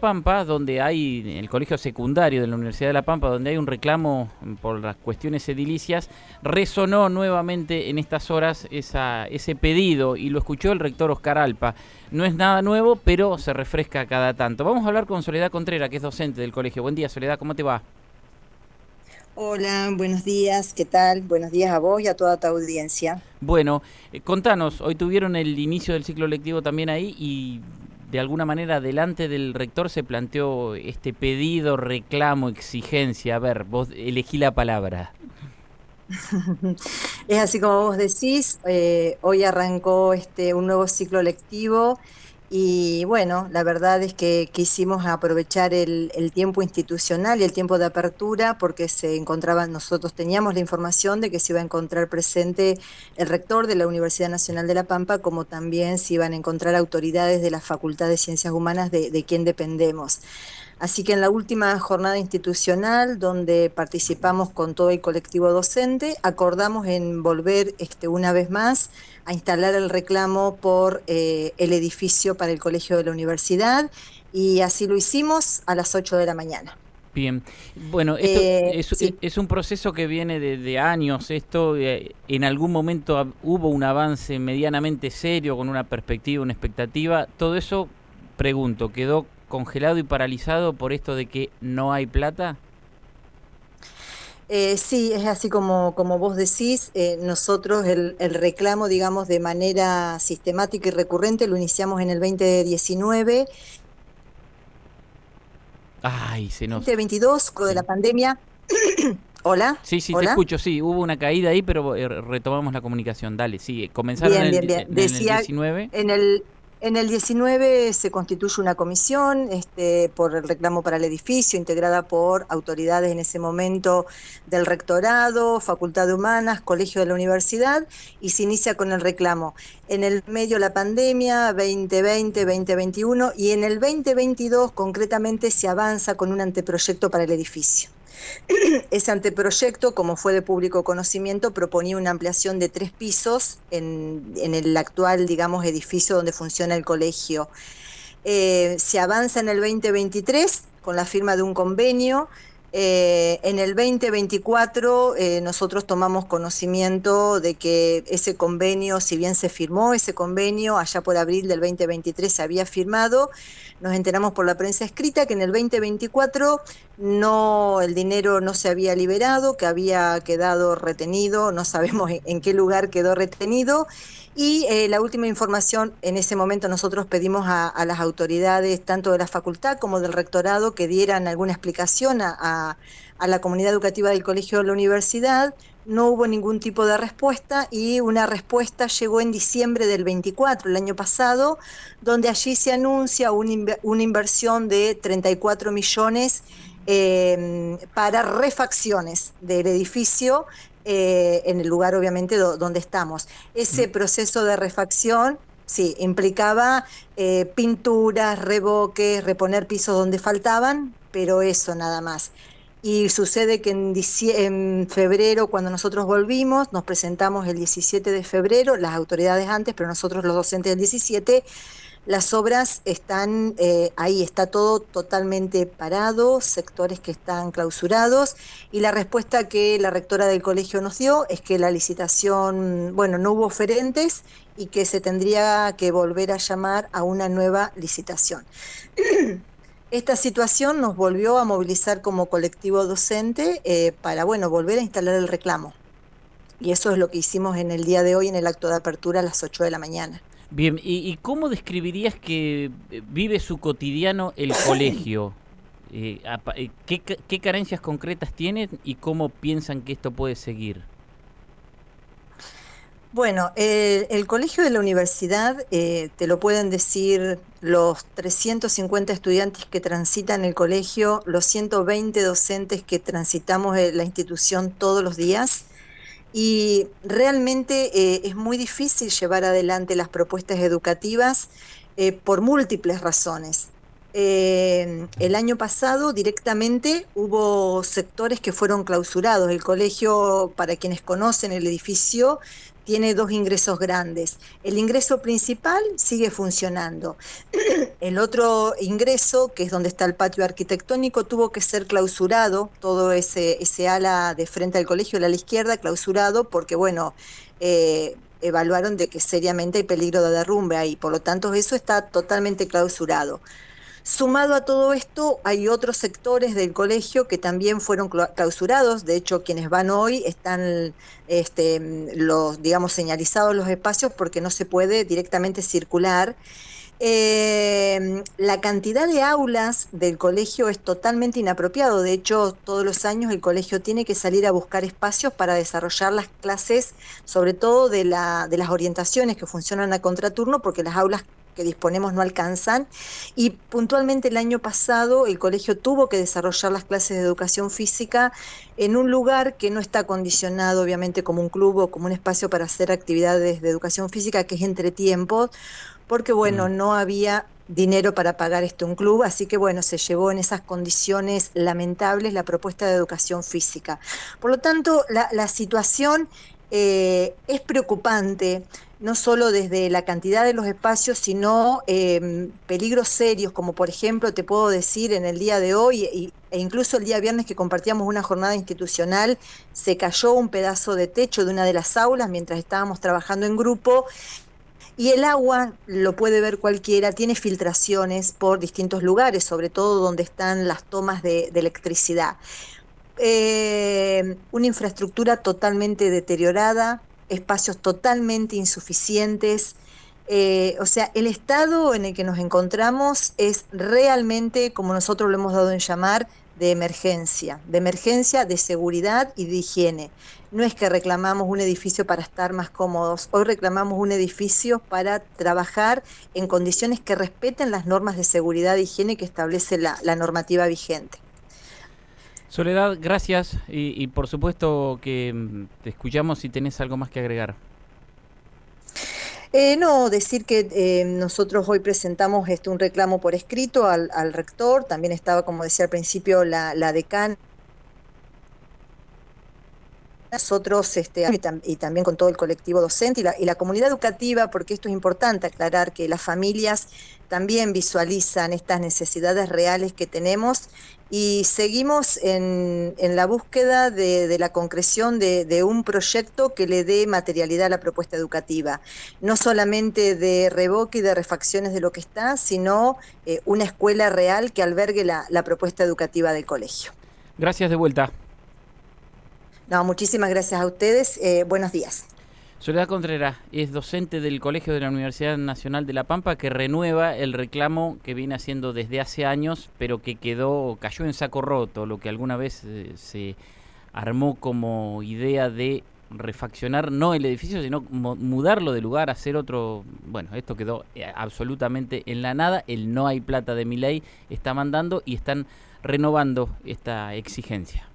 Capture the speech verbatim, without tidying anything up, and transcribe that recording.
Pampa, donde hay, en el colegio secundario de la Universidad de La Pampa, donde hay un reclamo por las cuestiones edilicias, resonó nuevamente en estas horas esa, ese pedido y lo escuchó el rector Oscar Alpa. No es nada nuevo, pero se refresca cada tanto. Vamos a hablar con Soledad Contreras, que es docente del colegio. Buen día, Soledad, ¿cómo te va? Hola, buenos días, ¿qué tal? Buenos días a vos y a toda tu audiencia. Bueno, eh, contanos, hoy tuvieron el inicio del ciclo lectivo también ahí y de alguna manera delante del rector se planteó este pedido, reclamo, exigencia. A ver, vos elegí la palabra. Es así como vos decís, eh, hoy arrancó este, un nuevo ciclo lectivo y bueno, la verdad es que quisimos aprovechar el, el tiempo institucional y el tiempo de apertura porque se encontraban, nosotros teníamos la información de que se iba a encontrar presente el rector de la Universidad Nacional de La Pampa, como también se iban a encontrar autoridades de la Facultad de Ciencias Humanas de, de quien dependemos. Así que en la última jornada institucional, donde participamos con todo el colectivo docente, acordamos en volver este, una vez más a instalar el reclamo por eh, el edificio para el colegio de la universidad, y así lo hicimos a las ocho de la mañana. Bien, bueno, esto Eh, es, sí. es un proceso que viene de, de años. Esto, eh, en algún momento hab- hubo un avance medianamente serio, con una perspectiva, una expectativa. Todo eso, pregunto, ¿quedó congelado y paralizado por esto de que no hay plata? Eh, sí, es así como, como vos decís, eh, nosotros el, el reclamo, digamos, de manera sistemática y recurrente lo iniciamos en el veinte diecinueve, Ay, se nos... veinte veintidós, con lo de Sí. la pandemia. Hola, Sí, sí, te hola. escucho, sí, hubo una caída ahí, pero eh, retomamos la comunicación. Dale, sí, comenzaron en Bien, el, bien, di- bien. en el Decía, diecinueve. en el, en el diecinueve se constituye una comisión este, por el reclamo para el edificio, integrada por autoridades en ese momento del rectorado, Facultad de Humanas, Colegio de la Universidad, y se inicia con el reclamo. En el medio la pandemia, veinte veinte, veinte veintiuno, y en el veinte veintidós concretamente se avanza con un anteproyecto para el edificio. Ese anteproyecto, como fue de público conocimiento, proponía una ampliación de tres pisos en, en el actual, digamos, edificio donde funciona el colegio. Eh, se avanza en el veinte veintitrés con la firma de un convenio. Eh, en el veinte veinticuatro eh, nosotros tomamos conocimiento de que ese convenio, si bien se firmó ese convenio, allá por abril del veinte veintitrés se había firmado, nos enteramos por la prensa escrita que en el veinte veinticuatro no, el dinero no se había liberado, que había quedado retenido, no sabemos en, en qué lugar quedó retenido. Y eh, la última información, en ese momento nosotros pedimos a, a las autoridades, tanto de la facultad como del rectorado, que dieran alguna explicación a, a, a la comunidad educativa del colegio de la universidad. No hubo ningún tipo de respuesta, y una respuesta llegó en diciembre del veinticuatro, el año pasado, donde allí se anuncia una, inver una inversión de treinta y cuatro millones eh, para refacciones del edificio, eh, en el lugar obviamente do donde estamos. Ese proceso de refacción, sí, implicaba eh, pinturas, revoques, reponer pisos donde faltaban, pero eso nada más. Y sucede que en, en febrero, cuando nosotros volvimos, nos presentamos el diecisiete de febrero, las autoridades antes, pero nosotros los docentes el diecisiete, las obras están, eh, ahí está todo totalmente parado, sectores que están clausurados, y la respuesta que la rectora del colegio nos dio es que la licitación, bueno, no hubo oferentes y que se tendría que volver a llamar a una nueva licitación. Esta situación nos volvió a movilizar como colectivo docente eh, para, bueno, volver a instalar el reclamo. Y eso es lo que hicimos en el día de hoy en el acto de apertura a las ocho de la mañana. Bien, ¿y, y cómo describirías que eh, vive su cotidiano el colegio? Eh, apa- eh, ¿qué, ca- qué carencias concretas tienen y cómo piensan que esto puede seguir? Bueno, el, el colegio de la universidad, eh, te lo pueden decir los trescientos cincuenta estudiantes que transitan el colegio, los ciento veinte docentes que transitamos eh, la institución todos los días, y realmente eh, es muy difícil llevar adelante las propuestas educativas eh, por múltiples razones. Eh, el año pasado directamente hubo sectores que fueron clausurados. El colegio, para quienes conocen el edificio, tiene dos ingresos grandes. El ingreso principal sigue funcionando. El otro ingreso, que es donde está el patio arquitectónico, tuvo que ser clausurado, todo ese, ese ala de frente al colegio, el ala izquierda, clausurado, porque bueno, eh, evaluaron de que seriamente hay peligro de derrumbe ahí, por lo tanto eso está totalmente clausurado. Sumado a todo esto, hay otros sectores del colegio que también fueron clausurados. De hecho, quienes van hoy están, este, los, digamos, señalizados los espacios porque no se puede directamente circular. Eh, la cantidad de aulas del colegio es totalmente inapropiado. De hecho, todos los años el colegio tiene que salir a buscar espacios para desarrollar las clases, sobre todo de, la, de las orientaciones que funcionan a contraturno, porque las aulas que disponemos no alcanzan, y puntualmente el año pasado el colegio tuvo que desarrollar las clases de educación física en un lugar que no está condicionado obviamente como un club o como un espacio para hacer actividades de educación física, que es entretiempos, porque bueno, mm. no había dinero para pagar esto un club, así que bueno, se llevó en esas condiciones lamentables la propuesta de educación física. Por lo tanto, la, la situación eh, es preocupante, no solo desde la cantidad de los espacios, sino eh, peligros serios, como por ejemplo, te puedo decir, en el día de hoy, y, e incluso el día viernes que compartíamos una jornada institucional, se cayó un pedazo de techo de una de las aulas mientras estábamos trabajando en grupo, y el agua, lo puede ver cualquiera, tiene filtraciones por distintos lugares, sobre todo donde están las tomas de, de electricidad. Eh, una infraestructura totalmente deteriorada, espacios totalmente insuficientes, eh, o sea, el estado en el que nos encontramos es realmente, como nosotros lo hemos dado en llamar, de emergencia, de emergencia, de seguridad y de higiene. No es que reclamamos un edificio para estar más cómodos, hoy reclamamos un edificio para trabajar en condiciones que respeten las normas de seguridad e higiene que establece la, la normativa vigente. Soledad, gracias y, y por supuesto que te escuchamos si tenés algo más que agregar. Eh, no, decir que eh, nosotros hoy presentamos este, un reclamo por escrito al, al rector, también estaba, como decía al principio, la, la decana. Nosotros, este, y, tam y también con todo el colectivo docente y la, y la comunidad educativa, porque esto es importante aclarar que las familias también visualizan estas necesidades reales que tenemos y seguimos en, en la búsqueda de, de la concreción de, de un proyecto que le dé materialidad a la propuesta educativa, no solamente de revoque y de refacciones de lo que está, sino eh, una escuela real que albergue la, la propuesta educativa del colegio. Gracias de vuelta. No, muchísimas gracias a ustedes. Eh, buenos días. Soledad Contreras es docente del Colegio de la Universidad Nacional de La Pampa, que renueva el reclamo que viene haciendo desde hace años, pero que quedó, cayó en saco roto, lo que alguna vez eh, se armó como idea de refaccionar no el edificio, sino mudarlo de lugar, hacer otro. Bueno, esto quedó absolutamente en la nada. El no hay plata de Milei está mandando y están renovando esta exigencia.